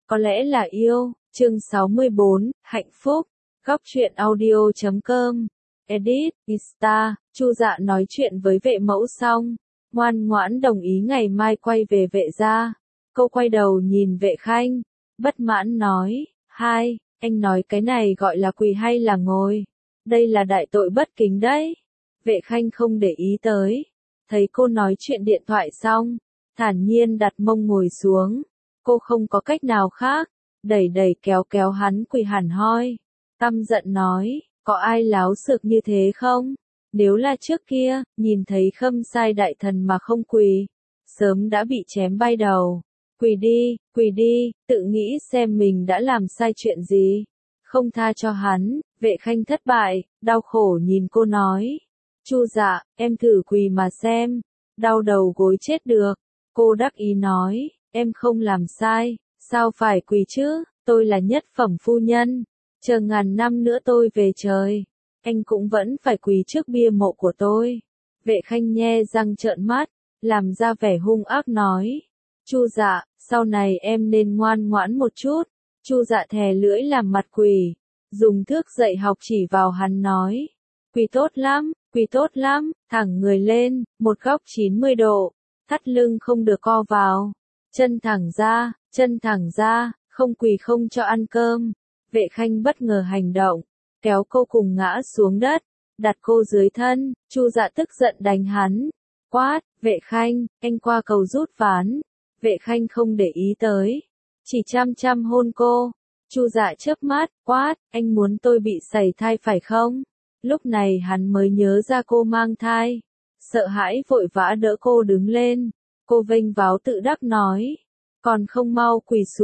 Có lẽ là yêu. Chương 64, hạnh phúc. Góc truyện audio.com. Edit, Insta. Chu Dạ nói chuyện với vệ mẫu xong, ngoan ngoãn đồng ý ngày mai quay về vệ gia. Cô quay đầu nhìn vệ khanh, bất mãn nói, hai, anh nói cái này gọi là quỳ hay là ngồi? Đây là đại tội bất kính đấy. Vệ khanh không để ý tới. Thấy cô nói chuyện điện thoại xong, thản nhiên đặt mông ngồi xuống. Cô không có cách nào khác, đẩy đẩy kéo kéo hắn quỳ hẳn hoi. Căm giận nói, có ai láo xược như thế không? Nếu là trước kia, nhìn thấy Khâm Sai đại thần mà không quỳ, sớm đã bị chém bay đầu. Quỳ đi, tự nghĩ xem mình đã làm sai chuyện gì. Không tha cho hắn. Vệ khanh thất bại, đau khổ nhìn cô nói. Chu Dạ, em thử quỳ mà xem. Đau đầu gối chết được. Cô đắc ý nói, em không làm sai, sao phải quỳ chứ, tôi là nhất phẩm phu nhân. Chờ ngàn năm nữa tôi về trời, anh cũng vẫn phải quỳ trước bia mộ của tôi. Vệ khanh nhe răng trợn mắt, làm ra vẻ hung ác nói. Chu Dạ, sau này em nên ngoan ngoãn một chút. Chu Dạ thè lưỡi làm mặt quỳ, dùng thước dạy học chỉ vào hắn nói. Quỳ tốt lắm, thẳng người lên, một góc 90 độ, thắt lưng không được co vào, chân thẳng ra, không quỳ không cho ăn cơm. Vệ khanh bất ngờ hành động, kéo cô cùng ngã xuống đất, đặt cô dưới thân. Chu Dạ tức giận đánh hắn, quát, Vệ khanh, anh qua cầu rút ván. Vệ khanh không để ý tới, chỉ chăm hôn cô. Chu Dạ chớp mắt, quát, anh muốn tôi bị sảy thai phải không? Lúc này hắn mới nhớ ra cô mang thai, sợ hãi vội vã đỡ cô đứng lên. Cô vênh váo tự đắc nói, còn không mau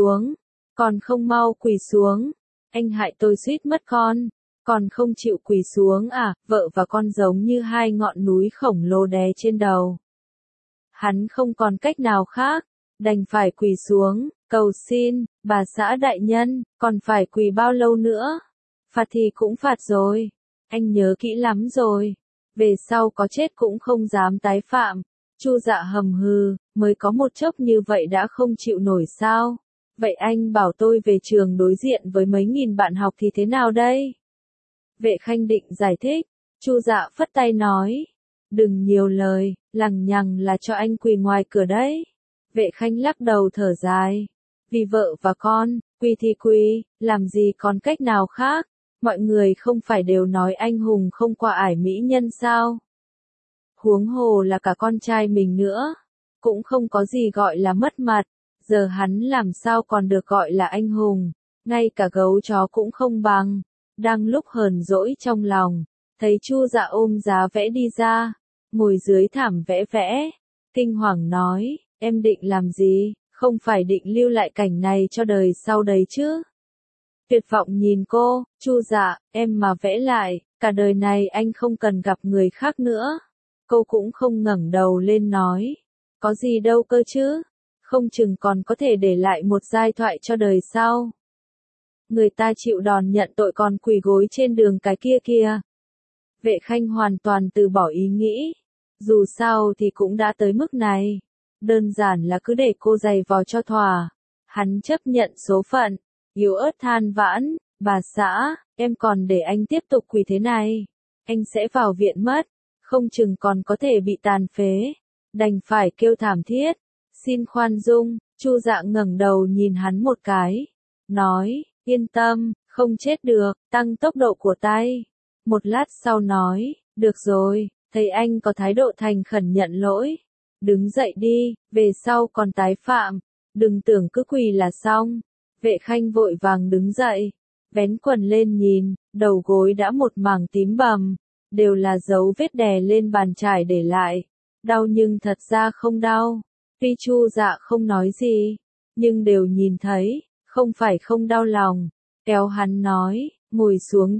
quỳ xuống, anh hại tôi suýt mất con, còn không chịu quỳ xuống à? Vợ và con giống như hai ngọn núi khổng lồ đè trên đầu. Hắn không còn cách nào khác, đành phải quỳ xuống, cầu xin, bà xã đại nhân, còn phải quỳ bao lâu nữa? Phạt thì cũng phạt rồi, anh nhớ kỹ lắm rồi, về sau có chết cũng không dám tái phạm. Chu Dạ hầm hừ, mới có một chốc như vậy đã không chịu nổi sao? Vậy anh bảo tôi về trường đối diện với mấy nghìn bạn học thì thế nào đây? Vệ khanh định giải thích, Chu Dạ phất tay nói, đừng nhiều lời, lằng nhằng là cho anh quỳ ngoài cửa đấy. Vệ khanh lắc đầu thở dài, vì vợ và con, quỳ thì quỳ, làm gì còn cách nào khác, mọi người không phải đều nói anh hùng không qua ải mỹ nhân sao? Huống hồ là cả con trai mình nữa, cũng không có gì gọi là mất mặt, giờ hắn làm sao còn được gọi là anh hùng, ngay cả gấu chó cũng không bằng. Đang lúc hờn dỗi trong lòng, thấy Chu Dạ ôm giá vẽ đi ra, ngồi dưới thảm vẽ, kinh hoàng nói, em định làm gì, không phải định lưu lại cảnh này cho đời sau đấy chứ? Tuyệt vọng nhìn cô, Chu Dạ, em mà vẽ lại, cả đời này anh không cần gặp người khác nữa. Cô cũng không ngẩng đầu lên nói, có gì đâu cơ chứ, không chừng còn có thể để lại một giai thoại cho đời sau. Người ta chịu đòn nhận tội còn quỳ gối trên đường cái kia kìa. Vệ khanh hoàn toàn từ bỏ ý nghĩ, dù sao thì cũng đã tới mức này, đơn giản là cứ để cô giày vò cho thỏa. Hắn chấp nhận số phận, yếu ớt than vãn, bà xã, em còn để anh tiếp tục quỳ thế này, anh sẽ vào viện mất, không chừng còn có thể bị tàn phế, đành phải kêu thảm thiết, xin khoan dung. Chu Dạ ngẩng đầu nhìn hắn một cái, nói, yên tâm, không chết được, tăng tốc độ của tay. Một lát sau nói, được rồi, thấy anh có thái độ thành khẩn nhận lỗi, đứng dậy đi, về sau còn tái phạm, đừng tưởng cứ quỳ là xong. Vệ khanh vội vàng đứng dậy, vén quần lên nhìn, đầu gối đã một mảng tím bầm, đều là dấu vết đè lên bàn chải để lại. Đau nhưng thật ra không đau. Tuy Chu Dạ không nói gì, nhưng đều nhìn thấy, không phải không đau lòng. Kéo hắn nói, ngồi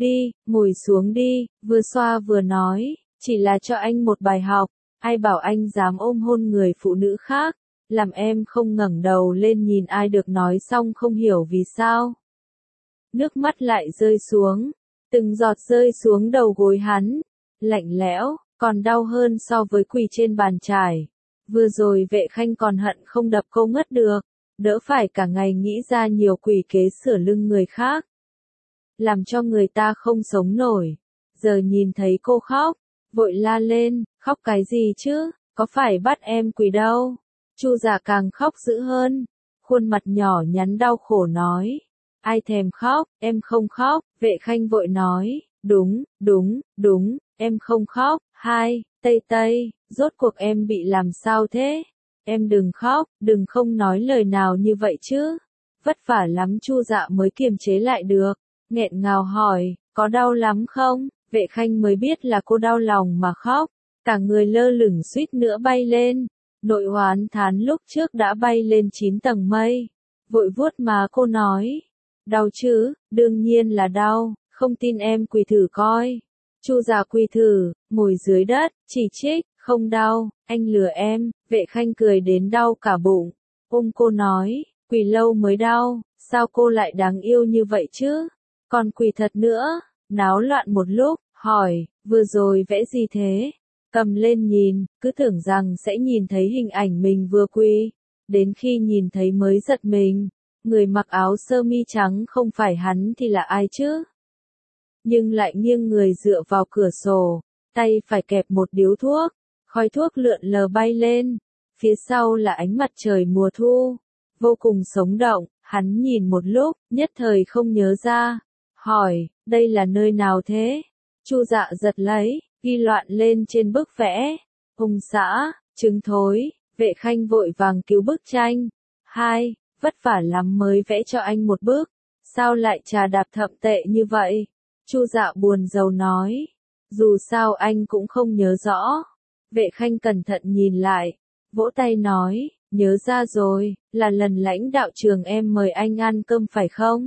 xuống đi, vừa xoa vừa nói, chỉ là cho anh một bài học, ai bảo anh dám ôm hôn người phụ nữ khác, làm em không ngẩng đầu lên nhìn ai được nói xong không hiểu vì sao. Nước mắt lại rơi xuống, từng giọt rơi xuống đầu gối hắn, lạnh lẽo, còn đau hơn so với quỳ trên bàn chải. Vừa rồi vệ khanh còn hận không đập cô ngất được, đỡ phải cả ngày nghĩ ra nhiều quỷ kế sửa lưng người khác, làm cho người ta không sống nổi. Giờ nhìn thấy cô khóc, vội la lên, khóc cái gì chứ, có phải bắt em quỳ đâu. Chu Dạ càng khóc dữ hơn, khuôn mặt nhỏ nhắn đau khổ nói, ai thèm khóc, em không khóc. Vệ Khanh vội nói, đúng, em không khóc. Tây, rốt cuộc em bị làm sao thế? Em đừng khóc, đừng không nói lời nào như vậy chứ. Vất vả lắm Chu Dạ mới kiềm chế lại được, nghẹn ngào hỏi, có đau lắm không? Vệ Khanh mới biết là cô đau lòng mà khóc, cả người lơ lửng suýt nữa bay lên. Nội Hoán Thán lúc trước đã bay lên 9 tầng mây, vội vuốt má cô nói, đau chứ, đương nhiên là đau, không tin em quỳ thử coi. Chu Dạ quỳ thử, ngồi dưới đất, chỉ trích, không đau, anh lừa em. Vệ Khanh cười đến đau cả bụng, ôm cô nói, quỳ lâu mới đau, sao cô lại đáng yêu như vậy chứ, còn quỳ thật nữa. Náo loạn một lúc, hỏi, vừa rồi vẽ gì thế? Cầm lên nhìn, cứ tưởng rằng sẽ nhìn thấy hình ảnh mình vừa quỳ, đến khi nhìn thấy mới giật mình, người mặc áo sơ mi trắng không phải hắn thì là ai chứ? Nhưng lại nghiêng người dựa vào cửa sổ, tay phải kẹp một điếu thuốc, khói thuốc lượn lờ bay lên, phía sau là ánh mặt trời mùa thu, vô cùng sống động. Hắn nhìn một lúc, nhất thời không nhớ ra, hỏi, đây là nơi nào thế? Chu Dạ giật lấy, ghi loạn lên trên bức vẽ, ông xã, trứng thối. Vệ Khanh vội vàng cứu bức tranh, vất vả lắm mới vẽ cho anh một bức, sao lại trà đạp thậm tệ như vậy? Chu Dạ buồn rầu nói, dù sao anh cũng không nhớ rõ. Vệ Khanh cẩn thận nhìn lại, vỗ tay nói, nhớ ra rồi, là lần lãnh đạo trường em mời anh ăn cơm phải không?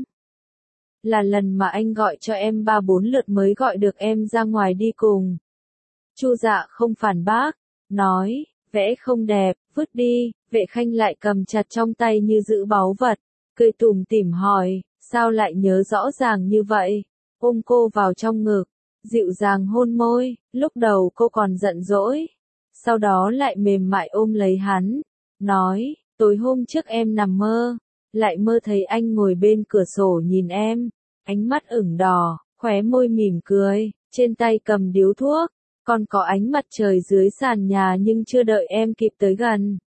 Là lần mà anh gọi cho em 3-4 lượt mới gọi được em ra ngoài đi cùng. Chu Dạ không phản bác, nói, vẽ không đẹp, vứt đi. Vệ Khanh lại cầm chặt trong tay như giữ báu vật, cười tủm tỉm hỏi, sao lại nhớ rõ ràng như vậy? Ôm cô vào trong ngực, dịu dàng hôn môi. Lúc đầu cô còn giận dỗi, sau đó lại mềm mại ôm lấy hắn, nói, tối hôm trước em nằm mơ, lại mơ thấy anh ngồi bên cửa sổ nhìn em, ánh mắt ửng đỏ, khóe môi mỉm cười, trên tay cầm điếu thuốc, còn có ánh mặt trời dưới sàn nhà, nhưng chưa đợi em kịp tới gần,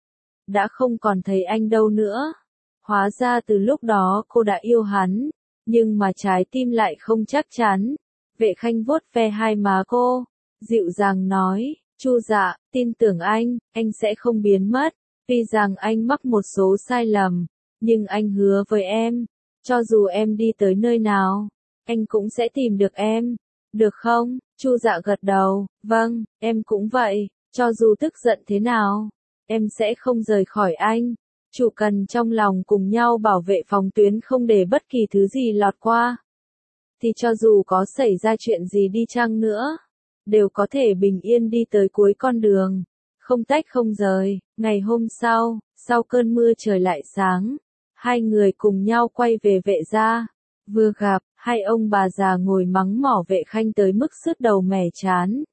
đã không còn thấy anh đâu nữa. Hóa ra từ lúc đó cô đã yêu hắn, nhưng mà trái tim lại không chắc chắn. Vệ Khanh vuốt ve hai má cô, dịu dàng nói, Chu Dạ, tin tưởng anh sẽ không biến mất. Tuy rằng anh mắc một số sai lầm, nhưng anh hứa với em, cho dù em đi tới nơi nào, anh cũng sẽ tìm được em. Được không? Chu Dạ gật đầu, vâng, em cũng vậy, cho dù tức giận thế nào, em sẽ không rời khỏi anh. Chủ cần trong lòng cùng nhau bảo vệ phòng tuyến, không để bất kỳ thứ gì lọt qua. Thì cho dù có xảy ra chuyện gì đi chăng nữa, đều có thể bình yên đi tới cuối con đường, không tách không rời. Ngày hôm sau, sau cơn mưa trời lại sáng, hai người cùng nhau quay về Vệ gia. Vừa gặp, hai ông bà già ngồi mắng mỏ Vệ Khanh tới mức sứt đầu mẻ chán.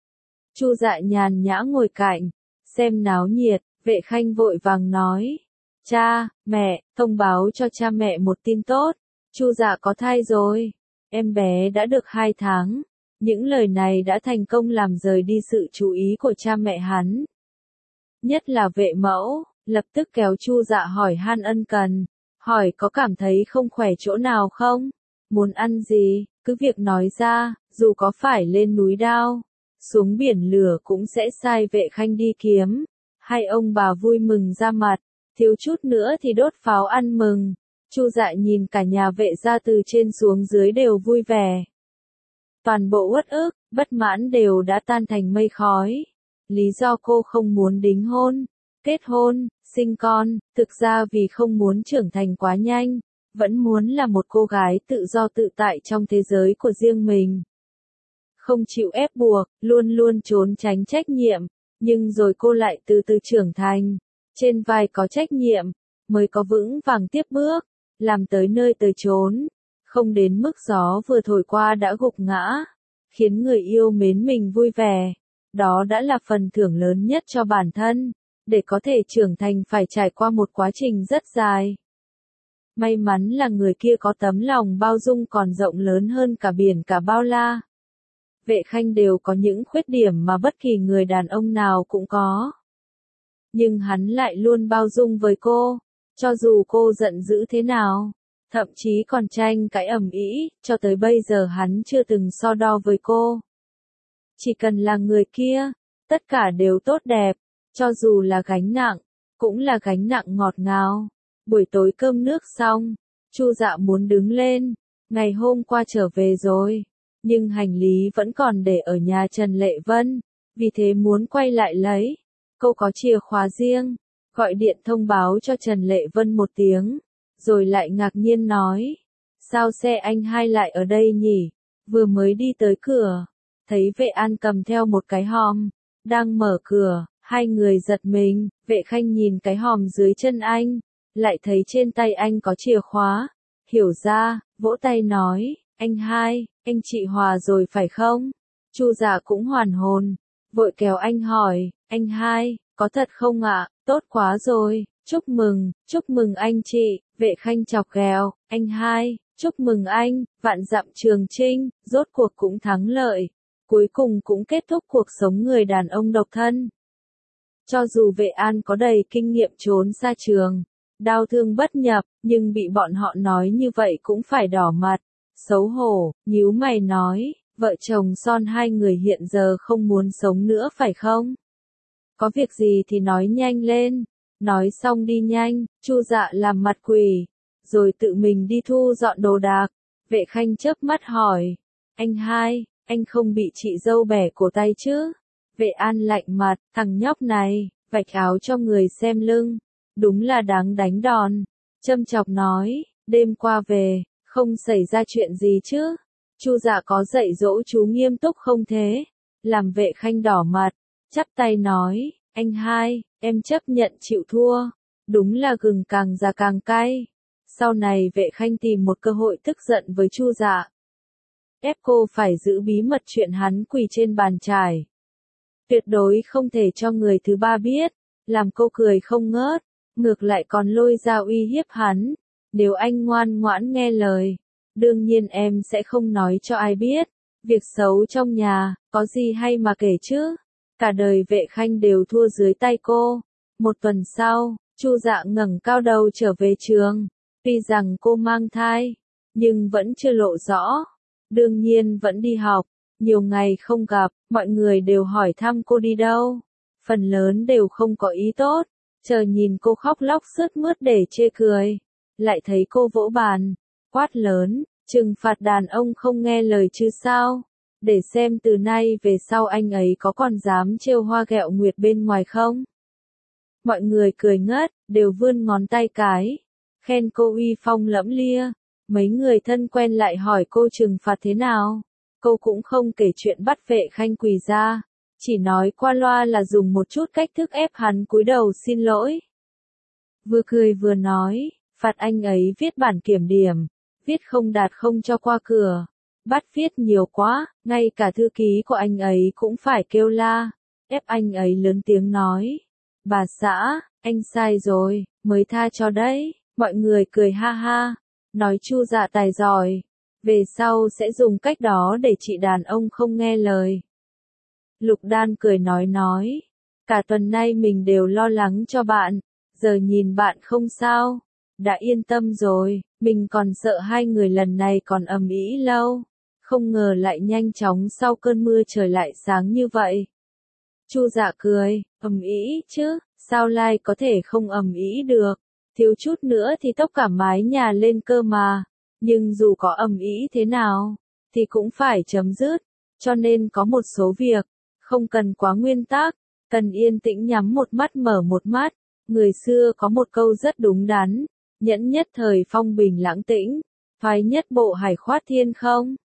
Chu Dạ nhàn nhã ngồi cạnh, xem náo nhiệt. Vệ Khanh vội vàng nói, cha, mẹ, thông báo cho cha mẹ một tin tốt, Chu Dạ có thai rồi, em bé đã được 2 tháng. Những lời này đã thành công làm rời đi sự chú ý của cha mẹ hắn. Nhất là Vệ mẫu, lập tức kéo Chu Dạ hỏi han ân cần, hỏi có cảm thấy không khỏe chỗ nào không? Muốn ăn gì, cứ việc nói ra, dù có phải lên núi đao, xuống biển lửa cũng sẽ sai Vệ Khanh đi kiếm. Hai ông bà vui mừng ra mặt, thiếu chút nữa thì đốt pháo ăn mừng. Chu Dạ nhìn cả nhà Vệ gia từ trên xuống dưới đều vui vẻ. Toàn bộ uất ức, bất mãn đều đã tan thành mây khói. Lý do cô không muốn đính hôn, kết hôn, sinh con, thực ra vì không muốn trưởng thành quá nhanh, vẫn muốn là một cô gái tự do tự tại trong thế giới của riêng mình. Không chịu ép buộc, luôn luôn trốn tránh trách nhiệm, nhưng rồi cô lại từ từ trưởng thành, trên vai có trách nhiệm, mới có vững vàng tiếp bước, làm tới nơi tới chốn, không đến mức gió vừa thổi qua đã gục ngã, khiến người yêu mến mình vui vẻ. Đó đã là phần thưởng lớn nhất cho bản thân. để có thể trưởng thành phải trải qua một quá trình rất dài. May mắn là người kia có tấm lòng bao dung còn rộng lớn hơn cả biển cả bao la. Vệ Khanh đều có những khuyết điểm mà bất kỳ người đàn ông nào cũng có. Nhưng hắn lại luôn bao dung với cô, cho dù cô giận dữ thế nào, thậm chí còn tranh cãi ầm ĩ, cho tới bây giờ hắn chưa từng so đo với cô. Chỉ cần là người kia, tất cả đều tốt đẹp, cho dù là gánh nặng, cũng là gánh nặng ngọt ngào. Buổi tối cơm nước xong, Chu Dạ muốn đứng lên, ngày hôm qua trở về rồi, nhưng hành lý vẫn còn để ở nhà Trần Lệ Vân, vì thế muốn quay lại lấy. Cô có chìa khóa riêng, gọi điện thông báo cho Trần Lệ Vân một tiếng, rồi lại ngạc nhiên nói, sao xe anh hai lại ở đây nhỉ? Vừa mới đi tới cửa, thấy Vệ An cầm theo một cái hòm, đang mở cửa, hai người giật mình. Vệ Khanh nhìn cái hòm dưới chân anh, lại thấy trên tay anh có chìa khóa, hiểu ra, vỗ tay nói, anh hai, anh chị hòa rồi phải không? Chu Dạ cũng hoàn hồn, vội kéo anh hỏi, anh hai, có thật không ạ? Tốt quá rồi, chúc mừng anh chị. Vệ Khanh chọc ghẹo, anh hai, chúc mừng anh, vạn dặm trường chinh, rốt cuộc cũng thắng lợi, cuối cùng cũng kết thúc cuộc sống người đàn ông độc thân. Cho dù Vệ An có đầy kinh nghiệm trốn xa trường, đau thương bất nhập, nhưng bị bọn họ nói như vậy cũng phải đỏ mặt, xấu hổ, nhíu mày nói, vợ chồng son hai người hiện giờ không muốn sống nữa phải không? Có việc gì thì nói nhanh lên, nói xong đi nhanh. Chu Dạ làm mặt quỷ, rồi tự mình đi thu dọn đồ đạc. Vệ Khanh chớp mắt hỏi, anh hai, anh không bị chị dâu bẻ cổ tay chứ? Vệ An lạnh mặt, thằng nhóc này, vạch áo cho người xem lưng, đúng là đáng đánh đòn. Châm chọc nói, đêm qua về, không xảy ra chuyện gì chứ? Chu Dạ có dạy dỗ chú nghiêm túc không thế? Làm Vệ Khanh đỏ mặt, chắp tay nói, anh hai, em chấp nhận chịu thua. Đúng là gừng càng già càng cay. Sau này Vệ Khanh tìm một cơ hội tức giận với Chu Dạ, ép cô phải giữ bí mật chuyện hắn quỳ trên bàn chải. Tuyệt đối không thể cho người thứ ba biết, làm cô cười không ngớt, ngược lại còn lôi ra uy hiếp hắn. Nếu anh ngoan ngoãn nghe lời, đương nhiên em sẽ không nói cho ai biết. Việc xấu trong nhà, có gì hay mà kể chứ? Cả đời Vệ Khanh đều thua dưới tay cô. Một tuần sau, Chu Dạ ngẩng cao đầu trở về trường. Tuy rằng cô mang thai, nhưng vẫn chưa lộ rõ. Đương nhiên vẫn đi học. Nhiều ngày không gặp, mọi người đều hỏi thăm cô đi đâu. Phần lớn đều không có ý tốt, chờ nhìn cô khóc lóc sướt mướt để chê cười. Lại thấy cô vỗ bàn, quát lớn, trừng phạt đàn ông không nghe lời chứ sao? Để xem từ nay về sau anh ấy có còn dám trêu hoa ghẹo nguyệt bên ngoài không? Mọi người cười ngất, đều vươn ngón tay cái, khen cô uy phong lẫm lia. Mấy người thân quen lại hỏi cô trừng phạt thế nào? Cô cũng không kể chuyện bắt Vệ Khanh quỳ ra, chỉ nói qua loa là dùng một chút cách thức ép hắn cúi đầu xin lỗi. Vừa cười vừa nói, phạt anh ấy viết bản kiểm điểm, viết không đạt không cho qua cửa. Bắt viết nhiều quá, ngay cả thư ký của anh ấy cũng phải kêu la, ép anh ấy lớn tiếng nói, bà xã, anh sai rồi, mới tha cho đấy. Mọi người cười ha ha, nói Chu Dạ tài giỏi, về sau sẽ dùng cách đó để trị đàn ông không nghe lời. Lục Đan cười nói, cả tuần nay mình đều lo lắng cho bạn, giờ nhìn bạn không sao, đã yên tâm rồi, mình còn sợ hai người lần này còn ầm ĩ lâu, không ngờ lại nhanh chóng sau cơn mưa trời lại sáng như vậy. Chu Dạ cười, ầm ĩ chứ, sao lai có thể không ầm ĩ được, thiếu chút nữa thì tốc cả mái nhà lên cơ mà. Nhưng dù có ầm ĩ thế nào, thì cũng phải chấm dứt, cho nên có một số việc, không cần quá nguyên tắc, cần yên tĩnh nhắm một mắt mở một mắt. Người xưa có một câu rất đúng đắn, nhẫn nhất thời phong bình lãng tĩnh, thoái nhất bộ hải khoát thiên không.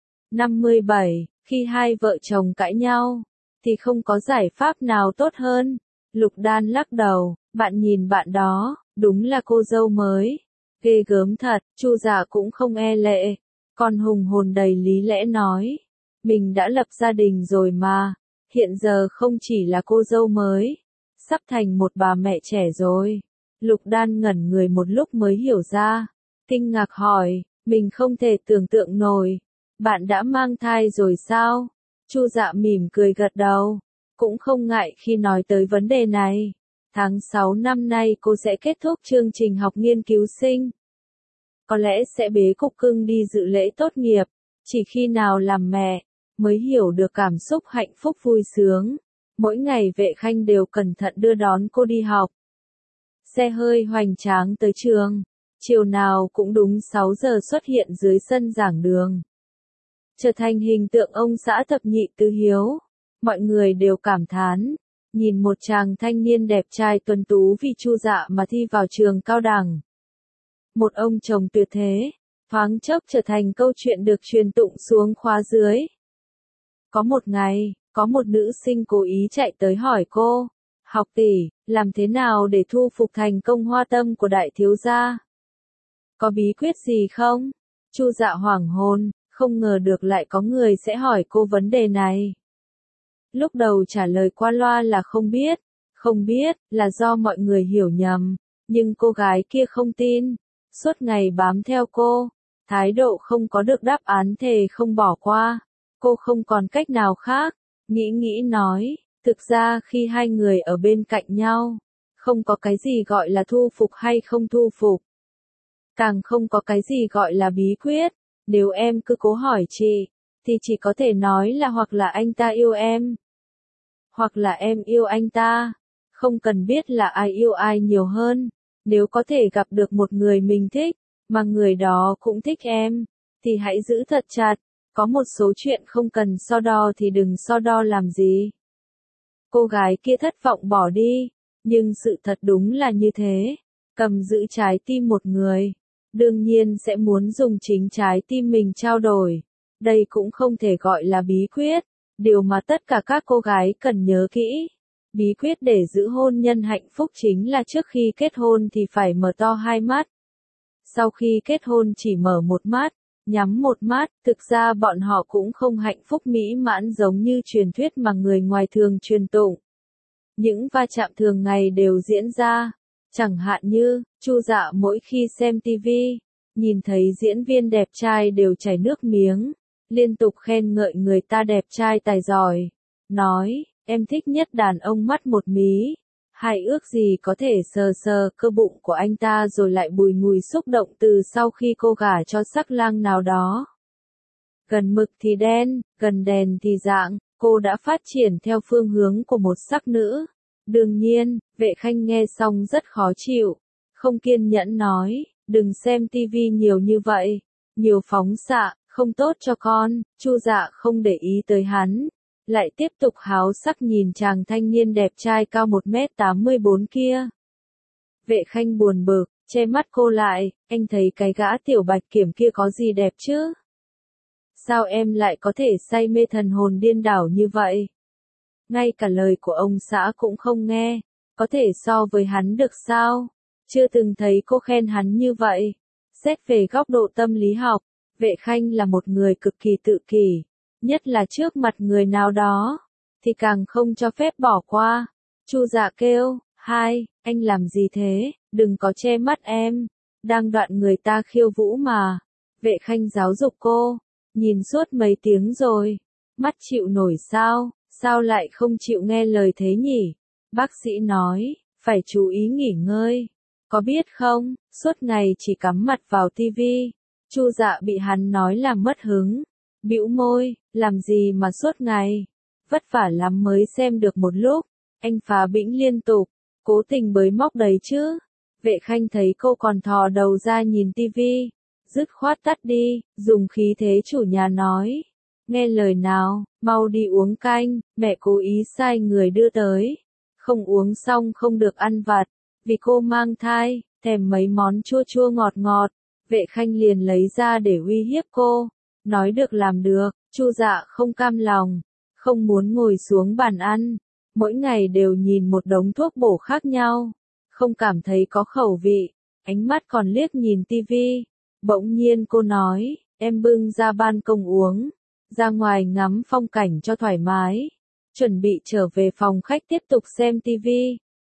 57, khi hai vợ chồng cãi nhau, thì không có giải pháp nào tốt hơn. Lục Đan lắc đầu, bạn nhìn bạn đó, đúng là cô dâu mới. Ghê gớm thật. Chu Dạ cũng không e lệ, còn hùng hồn đầy lý lẽ nói, mình đã lập gia đình rồi mà, hiện giờ không chỉ là cô dâu mới, sắp thành một bà mẹ trẻ rồi. Lục Đan ngẩn người một lúc mới hiểu ra, kinh ngạc hỏi, mình không thể tưởng tượng nổi, bạn đã mang thai rồi sao? Chu Dạ mỉm cười gật đầu, cũng không ngại khi nói tới vấn đề này. Tháng 6 năm nay cô sẽ kết thúc chương trình học nghiên cứu sinh. Có lẽ sẽ bế cục cưng đi dự lễ tốt nghiệp, chỉ khi nào làm mẹ, mới hiểu được cảm xúc hạnh phúc vui sướng. Mỗi ngày Vệ Khanh đều cẩn thận đưa đón cô đi học. Xe hơi hoành tráng tới trường, chiều nào cũng đúng 6 giờ xuất hiện dưới sân giảng đường. Trở thành hình tượng ông xã thập nhị tứ hiếu, mọi người đều cảm thán, nhìn một chàng thanh niên đẹp trai tuấn tú vì Chu Dạ mà thi vào trường cao đẳng. Một ông chồng tuyệt thế, thoáng chốc trở thành câu chuyện được truyền tụng xuống khóa dưới. Có một ngày, có một nữ sinh cố ý chạy tới hỏi cô, học tỷ, làm thế nào để thu phục thành công hoa tâm của đại thiếu gia? Có bí quyết gì không? Chu Dạ hoảng hồn, không ngờ được lại có người sẽ hỏi cô vấn đề này. Lúc đầu trả lời qua loa là không biết là do mọi người hiểu nhầm, nhưng cô gái kia không tin, suốt ngày bám theo cô, thái độ không có được đáp án thề không bỏ qua. Cô không còn cách nào khác, nghĩ nói, thực ra khi hai người ở bên cạnh nhau, không có cái gì gọi là thu phục hay không thu phục. Càng không có cái gì gọi là bí quyết, nếu em cứ cố hỏi chị, thì chỉ có thể nói là hoặc là anh ta yêu em, hoặc là em yêu anh ta, không cần biết là ai yêu ai nhiều hơn. Nếu có thể gặp được một người mình thích, mà người đó cũng thích em, thì hãy giữ thật chặt. Có một số chuyện không cần so đo thì đừng so đo làm gì. Cô gái kia thất vọng bỏ đi, nhưng sự thật đúng là như thế. Cầm giữ trái tim một người, đương nhiên sẽ muốn dùng chính trái tim mình trao đổi. Đây cũng không thể gọi là bí quyết, điều mà tất cả các cô gái cần nhớ kỹ. Bí quyết để giữ hôn nhân hạnh phúc chính là trước khi kết hôn thì phải mở to hai mắt. Sau khi kết hôn chỉ mở một mắt, nhắm một mắt, thực ra bọn họ cũng không hạnh phúc mỹ mãn giống như truyền thuyết mà người ngoài thường truyền tụng. Những va chạm thường ngày đều diễn ra, chẳng hạn như, Chu Dạ mỗi khi xem TV, nhìn thấy diễn viên đẹp trai đều chảy nước miếng, liên tục khen ngợi người ta đẹp trai tài giỏi, nói, em thích nhất đàn ông mắt một mí. Hay ước gì có thể sờ sờ cơ bụng của anh ta rồi lại bùi ngùi xúc động từ sau khi cô gả cho sắc lang nào đó. Gần mực thì đen, gần đèn thì rạng, cô đã phát triển theo phương hướng của một sắc nữ. Đương nhiên, Vệ Khanh nghe xong rất khó chịu, không kiên nhẫn nói, đừng xem tivi nhiều như vậy, nhiều phóng xạ, không tốt cho con. Chu Dạ không để ý tới hắn, lại tiếp tục háo sắc nhìn chàng thanh niên đẹp trai cao 1m84 kia. Vệ Khanh buồn bực, che mắt cô lại, anh thấy cái gã tiểu bạch kiểm kia có gì đẹp chứ? Sao em lại có thể say mê thần hồn điên đảo như vậy? Ngay cả lời của ông xã cũng không nghe, có thể so với hắn được sao? Chưa từng thấy cô khen hắn như vậy. Xét về góc độ tâm lý học, Vệ Khanh là một người cực kỳ tự kỷ, nhất là trước mặt người nào đó, thì càng không cho phép bỏ qua. Chu Dạ kêu, hai, anh làm gì thế, đừng có che mắt em, đang đoạn người ta khiêu vũ mà. Vệ Khanh giáo dục cô, nhìn suốt mấy tiếng rồi, mắt chịu nổi sao lại không chịu nghe lời thế nhỉ? Bác sĩ nói, phải chú ý nghỉ ngơi, có biết không, suốt ngày chỉ cắm mặt vào tivi. Chu Dạ bị hắn nói làm mất hứng, bĩu môi, làm gì mà suốt ngày, vất vả lắm mới xem được một lúc, anh phá bĩnh liên tục, cố tình bới móc đấy chứ. Vệ Khanh thấy cô còn thò đầu ra nhìn tivi, dứt khoát tắt đi, dùng khí thế chủ nhà nói, nghe lời nào, mau đi uống canh, mẹ cố ý sai người đưa tới, không uống xong không được ăn vặt, vì cô mang thai, thèm mấy món chua chua ngọt ngọt. Vệ Khanh liền lấy ra để uy hiếp cô, nói được làm được. Chu Dạ không cam lòng, không muốn ngồi xuống bàn ăn, mỗi ngày đều nhìn một đống thuốc bổ khác nhau, không cảm thấy có khẩu vị, ánh mắt còn liếc nhìn tivi. Bỗng nhiên cô nói, em bưng ra ban công uống, ra ngoài ngắm phong cảnh cho thoải mái, chuẩn bị trở về phòng khách tiếp tục xem tivi.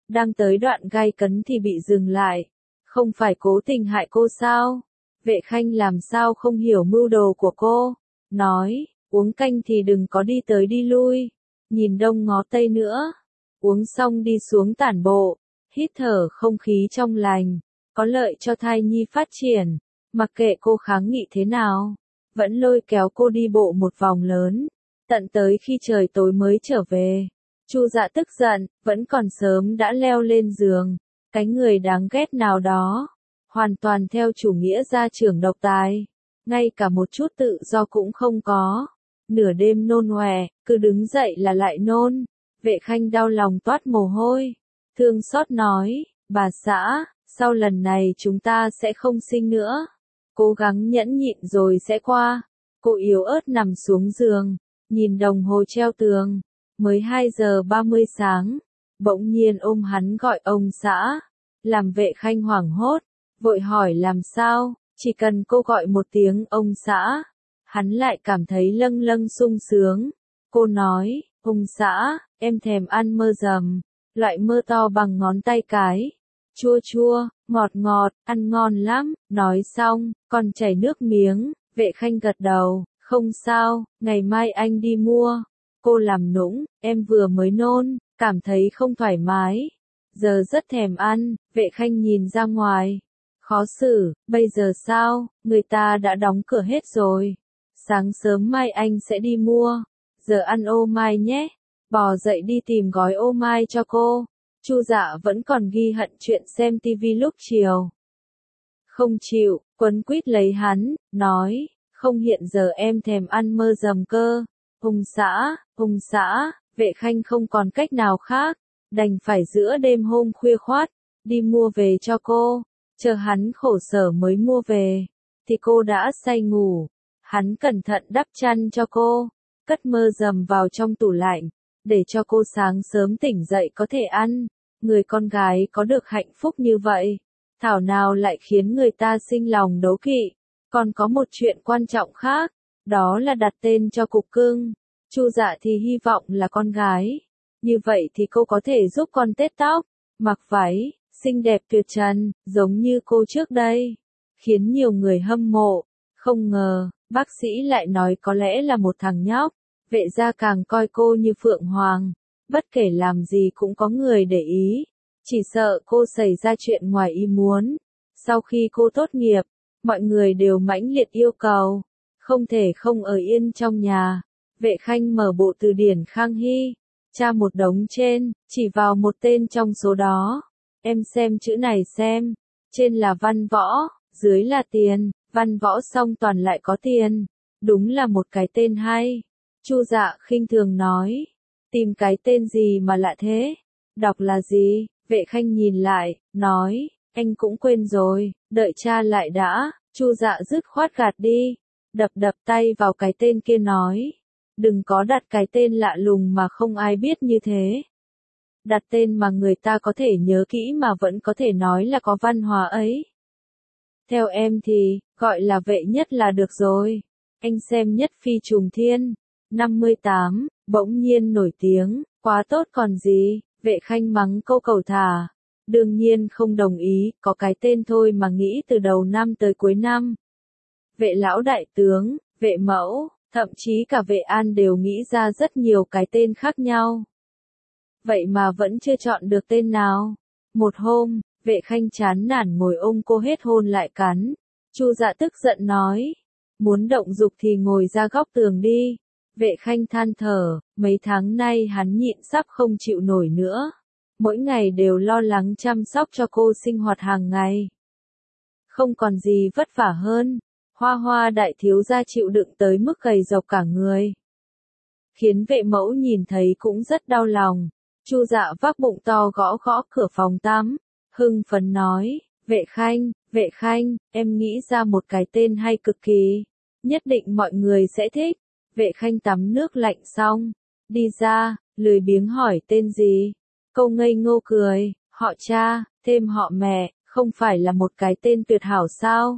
Đang tới đoạn gay cấn thì bị dừng lại. Không phải cố tình hại cô sao? Vệ Khanh làm sao không hiểu mưu đồ của cô. Nói, uống canh thì đừng có đi tới đi lui. Nhìn đông ngó tây nữa. Uống xong đi xuống tản bộ. Hít thở không khí trong lành. Có lợi cho thai nhi phát triển. Mặc kệ cô kháng nghị thế nào. Vẫn lôi kéo cô đi bộ một vòng lớn. Tận tới khi trời tối mới trở về. Chu Dạ tức giận, vẫn còn sớm đã leo lên giường. Cái người đáng ghét nào đó. Hoàn toàn theo chủ nghĩa gia trưởng độc tài. Ngay cả một chút tự do cũng không có. Nửa đêm nôn ọe, cứ đứng dậy là lại nôn. Vệ Khanh đau lòng toát mồ hôi. Thương xót nói, bà xã, sau lần này chúng ta sẽ không sinh nữa. Cố gắng nhẫn nhịn rồi sẽ qua. Cô yếu ớt nằm xuống giường, nhìn đồng hồ treo tường. Mới 2 giờ 30 sáng. Bỗng nhiên ôm hắn gọi ông xã. Làm Vệ Khanh hoảng hốt. Vội hỏi làm sao, chỉ cần cô gọi một tiếng ông xã. Hắn lại cảm thấy lâng lâng sung sướng. Cô nói, ông xã, em thèm ăn mơ dầm. Loại mơ to bằng ngón tay cái. Chua chua, ngọt ngọt, ăn ngon lắm. Nói xong, còn chảy nước miếng. Vệ Khanh gật đầu, không sao, ngày mai anh đi mua. Cô làm nũng, em vừa mới nôn, cảm thấy không thoải mái. Giờ rất thèm ăn. Vệ Khanh nhìn ra ngoài. Khó xử, bây giờ sao, người ta đã đóng cửa hết rồi. Sáng sớm mai anh sẽ đi mua. Giờ ăn ô mai nhé. Bò dậy đi tìm gói ô mai cho cô. Chu Dạ vẫn còn ghi hận chuyện xem tivi lúc chiều. Không chịu, quấn quýt lấy hắn, nói, không hiện giờ em thèm ăn mơ dầm cơ. Ông xã, Vệ Khanh không còn cách nào khác. Đành phải giữa đêm hôm khuya khoát, đi mua về cho cô. Chờ hắn khổ sở mới mua về, thì cô đã say ngủ. Hắn cẩn thận đắp chăn cho cô, cất mơ dầm vào trong tủ lạnh, để cho cô sáng sớm tỉnh dậy có thể ăn. Người con gái có được hạnh phúc như vậy, thảo nào lại khiến người ta sinh lòng đố kỵ. Còn có một chuyện quan trọng khác, đó là đặt tên cho cục cưng. Chu Dạ thì hy vọng là con gái. Như vậy thì cô có thể giúp con tết tóc, mặc váy, xinh đẹp tuyệt trần, giống như cô trước đây. Khiến nhiều người hâm mộ. Không ngờ, bác sĩ lại nói có lẽ là một thằng nhóc. Vệ gia càng coi cô như phượng hoàng. Bất kể làm gì cũng có người để ý. Chỉ sợ cô xảy ra chuyện ngoài ý muốn. Sau khi cô tốt nghiệp, mọi người đều mãnh liệt yêu cầu. Không thể không ở yên trong nhà. Vệ Khanh mở bộ từ điển Khang Hy. Tra một đống trên, chỉ vào một tên trong số đó. Em xem chữ này xem. Trên là văn võ, dưới là tiền, văn võ xong toàn lại có tiền. Đúng là một cái tên hay. Chu Dạ khinh thường nói. Tìm cái tên gì mà lạ thế? Đọc là gì? Vệ Khanh nhìn lại, nói, anh cũng quên rồi, đợi tra lại đã. Chu Dạ dứt khoát gạt đi. Đập đập tay vào cái tên kia nói. Đừng có đặt cái tên lạ lùng mà không ai biết như thế. Đặt tên mà người ta có thể nhớ kỹ mà vẫn có thể nói là có văn hóa ấy. Theo em thì, gọi là Vệ Nhất là được rồi. Anh xem Nhất Phi Trùng Thiên. 58, bỗng nhiên nổi tiếng, quá tốt còn gì. Vệ Khanh mắng câu cầu thả. Đương nhiên không đồng ý, có cái tên thôi mà nghĩ từ đầu năm tới cuối năm. Vệ lão đại tướng, vệ mẫu, thậm chí cả vệ an đều nghĩ ra rất nhiều cái tên khác nhau. Vậy mà vẫn chưa chọn được tên nào. Một hôm, Vệ Khanh chán nản ngồi ôm cô hết hôn lại cắn. Chu Dạ tức giận nói. Muốn động dục thì ngồi ra góc tường đi. Vệ Khanh than thở, mấy tháng nay hắn nhịn sắp không chịu nổi nữa. Mỗi ngày đều lo lắng chăm sóc cho cô sinh hoạt hàng ngày. Không còn gì vất vả hơn. Hoa Hoa đại thiếu gia chịu đựng tới mức gầy rộc cả người. Khiến vệ mẫu nhìn thấy cũng rất đau lòng. Chu Dạ vác bụng to gõ gõ cửa phòng tắm. Hưng phấn nói, Vệ Khanh, em nghĩ ra một cái tên hay cực kỳ. Nhất định mọi người sẽ thích. Vệ Khanh tắm nước lạnh xong. Đi ra, lười biếng hỏi tên gì. Câu ngây ngô cười, họ cha, thêm họ mẹ, không phải là một cái tên tuyệt hảo sao?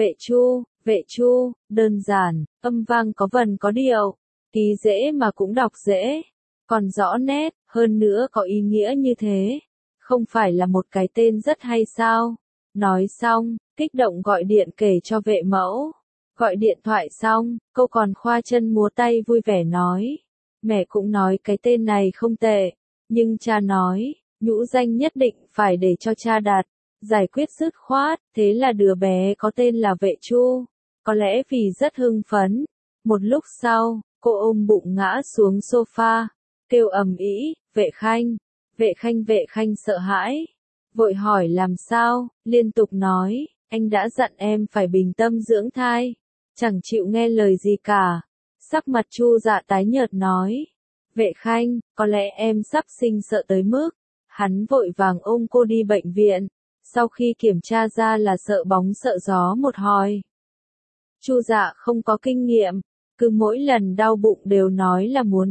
Vệ Chu, đơn giản, âm vang có vần có điệu, ký dễ mà cũng đọc dễ, còn rõ nét, hơn nữa có ý nghĩa như thế. Không phải là một cái tên rất hay sao? Nói xong, kích động gọi điện kể cho vệ mẫu. Gọi điện thoại xong, cô còn khoa chân múa tay vui vẻ nói. Mẹ cũng nói cái tên này không tệ, nhưng cha nói, nhũ danh nhất định phải để cho cha đặt. Giải quyết dứt khoát, thế là đứa bé có tên là Vệ Chu. Có lẽ vì rất hưng phấn. Một lúc sau, cô ôm bụng ngã xuống sofa, kêu ầm ĩ, Vệ Khanh. Vệ Khanh sợ hãi, vội hỏi làm sao, liên tục nói, anh đã dặn em phải bình tâm dưỡng thai, chẳng chịu nghe lời gì cả. Sắc mặt Chu Dạ tái nhợt nói, Vệ Khanh, có lẽ em sắp sinh sợ tới mức. Hắn vội vàng ôm cô đi bệnh viện, sau khi kiểm tra ra là sợ bóng sợ gió một hồi. Chu Dạ không có kinh nghiệm, cứ mỗi lần đau bụng đều nói là muốn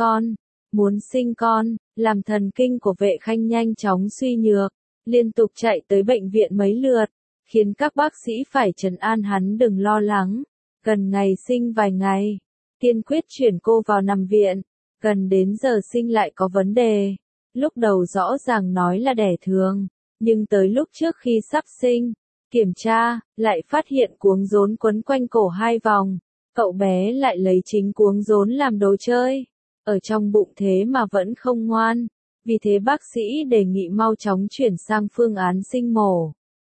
sinh con, làm thần kinh của Vệ Khanh nhanh chóng suy nhược, liên tục chạy tới bệnh viện mấy lượt, khiến các bác sĩ phải trấn an hắn đừng lo lắng, gần ngày sinh vài ngày, kiên quyết chuyển cô vào nằm viện, gần đến giờ sinh lại có vấn đề, lúc đầu rõ ràng nói là đẻ thường, nhưng tới lúc trước khi sắp sinh, kiểm tra, lại phát hiện cuống rốn quấn quanh cổ 2 vòng, cậu bé lại lấy chính cuống rốn làm đồ chơi. Ở trong bụng thế mà vẫn không ngoan, vì thế bác sĩ đề nghị mau chóng chuyển sang phương án sinh mổ.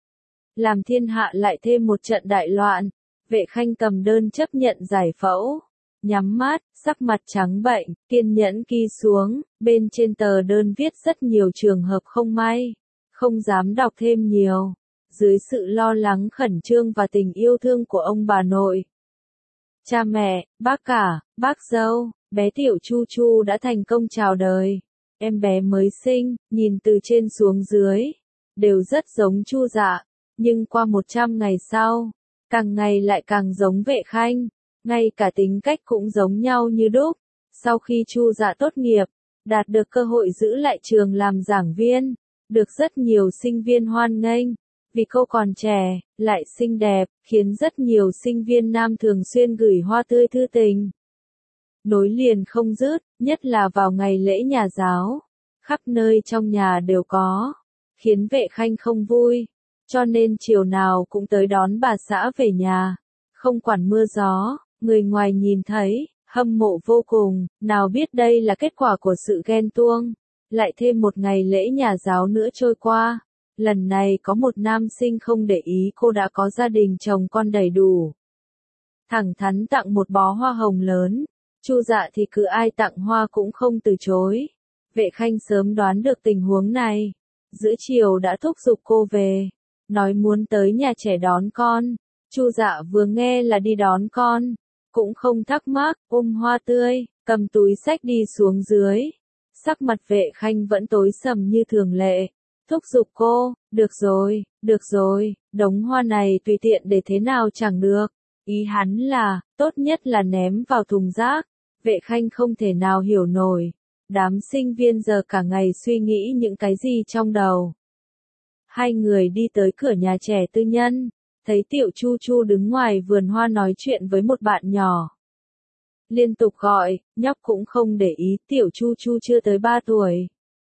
Làm thiên hạ lại thêm một trận đại loạn, Vệ Khanh cầm đơn chấp nhận giải phẫu, nhắm mắt, sắc mặt trắng bệch, kiên nhẫn ghi xuống, bên trên tờ đơn viết rất nhiều trường hợp không may, không dám đọc thêm nhiều, dưới sự lo lắng khẩn trương và tình yêu thương của ông bà nội. Cha mẹ, bác cả, bác dâu, bé tiểu Chu Chu đã thành công chào đời. Em bé mới sinh, nhìn từ trên xuống dưới, đều rất giống Chu Dạ, nhưng qua 100 ngày sau, càng ngày lại càng giống Vệ Khanh, ngay cả tính cách cũng giống nhau như đúc. Sau khi Chu Dạ tốt nghiệp, đạt được cơ hội giữ lại trường làm giảng viên, được rất nhiều sinh viên hoan nghênh. Vì cô còn trẻ, lại xinh đẹp, khiến rất nhiều sinh viên nam thường xuyên gửi hoa tươi thư tình. Nối liền không dứt, nhất là vào ngày lễ nhà giáo. Khắp nơi trong nhà đều có, khiến Vệ Khanh không vui. Cho nên chiều nào cũng tới đón bà xã về nhà. Không quản mưa gió, người ngoài nhìn thấy, hâm mộ vô cùng, nào biết đây là kết quả của sự ghen tuông. Lại thêm một ngày lễ nhà giáo nữa trôi qua. Lần này có một nam sinh không để ý cô đã có gia đình chồng con đầy đủ. Thẳng thắn tặng một bó hoa hồng lớn. Chu Dạ thì cứ ai tặng hoa cũng không từ chối. Vệ Khanh sớm đoán được tình huống này. Giữa chiều đã thúc giục cô về. Nói muốn tới nhà trẻ đón con. Chu Dạ vừa nghe là đi đón con. Cũng không thắc mắc, ôm hoa tươi, cầm túi xách đi xuống dưới. Sắc mặt Vệ Khanh vẫn tối sầm như thường lệ. Thúc giục cô, được rồi, đống hoa này tùy tiện để thế nào chẳng được. Ý hắn là, tốt nhất là ném vào thùng rác. Vệ Khanh không thể nào hiểu nổi. Đám sinh viên giờ cả ngày suy nghĩ những cái gì trong đầu. Hai người đi tới cửa nhà trẻ tư nhân, thấy tiểu Chu Chu đứng ngoài vườn hoa nói chuyện với một bạn nhỏ. Liên tục gọi, nhóc cũng không để ý, tiểu Chu Chu chưa tới 3 tuổi.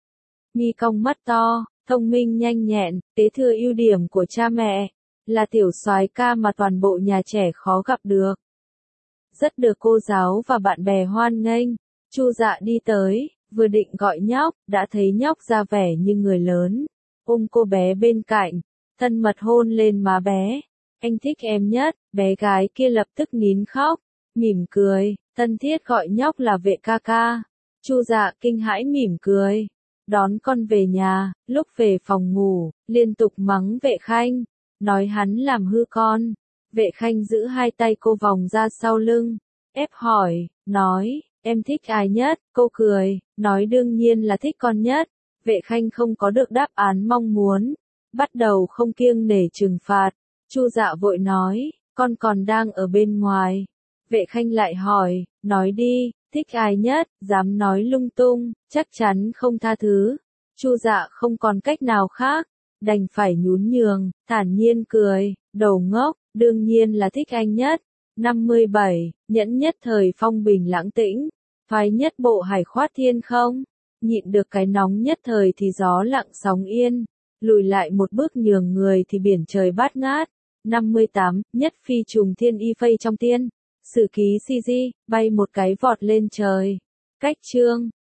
Mi cong mắt to, thông minh nhanh nhẹn, kế thừa ưu điểm của cha mẹ, là tiểu soái ca mà toàn bộ nhà trẻ khó gặp được. Rất được cô giáo và bạn bè hoan nghênh. Chu Dạ đi tới, vừa định gọi nhóc, đã thấy nhóc ra vẻ như người lớn, ôm cô bé bên cạnh, thân mật hôn lên má bé. Anh thích em nhất, bé gái kia lập tức nín khóc, mỉm cười, thân thiết gọi nhóc là Vệ ca ca. Chu Dạ kinh hãi mỉm cười, đón con về nhà, lúc về phòng ngủ, liên tục mắng Vệ Khanh, nói hắn làm hư con. Vệ Khanh giữ hai tay cô vòng ra sau lưng, ép hỏi, nói, em thích ai nhất? Cô cười, nói đương nhiên là thích con nhất. Vệ Khanh không có được đáp án mong muốn, bắt đầu không kiêng nể trừng phạt. Chu Dạ vội nói, con còn đang ở bên ngoài. Vệ Khanh lại hỏi, nói đi, thích ai nhất? Dám nói lung tung, chắc chắn không tha thứ. Chu Dạ không còn cách nào khác, đành phải nhún nhường, thản nhiên cười, đầu ngốc, đương nhiên là thích anh nhất. 57, nhẫn nhất thời phong bình lãng tĩnh, thoái nhất bộ hải khoát thiên không. nhịn được cái nóng nhất thời thì gió lặng sóng yên, lùi lại một bước nhường người thì biển trời bát ngát. 58, nhất phi trùng thiên y phây trong tiên. Sử ký CG, bay một cái vọt lên trời. Cách chương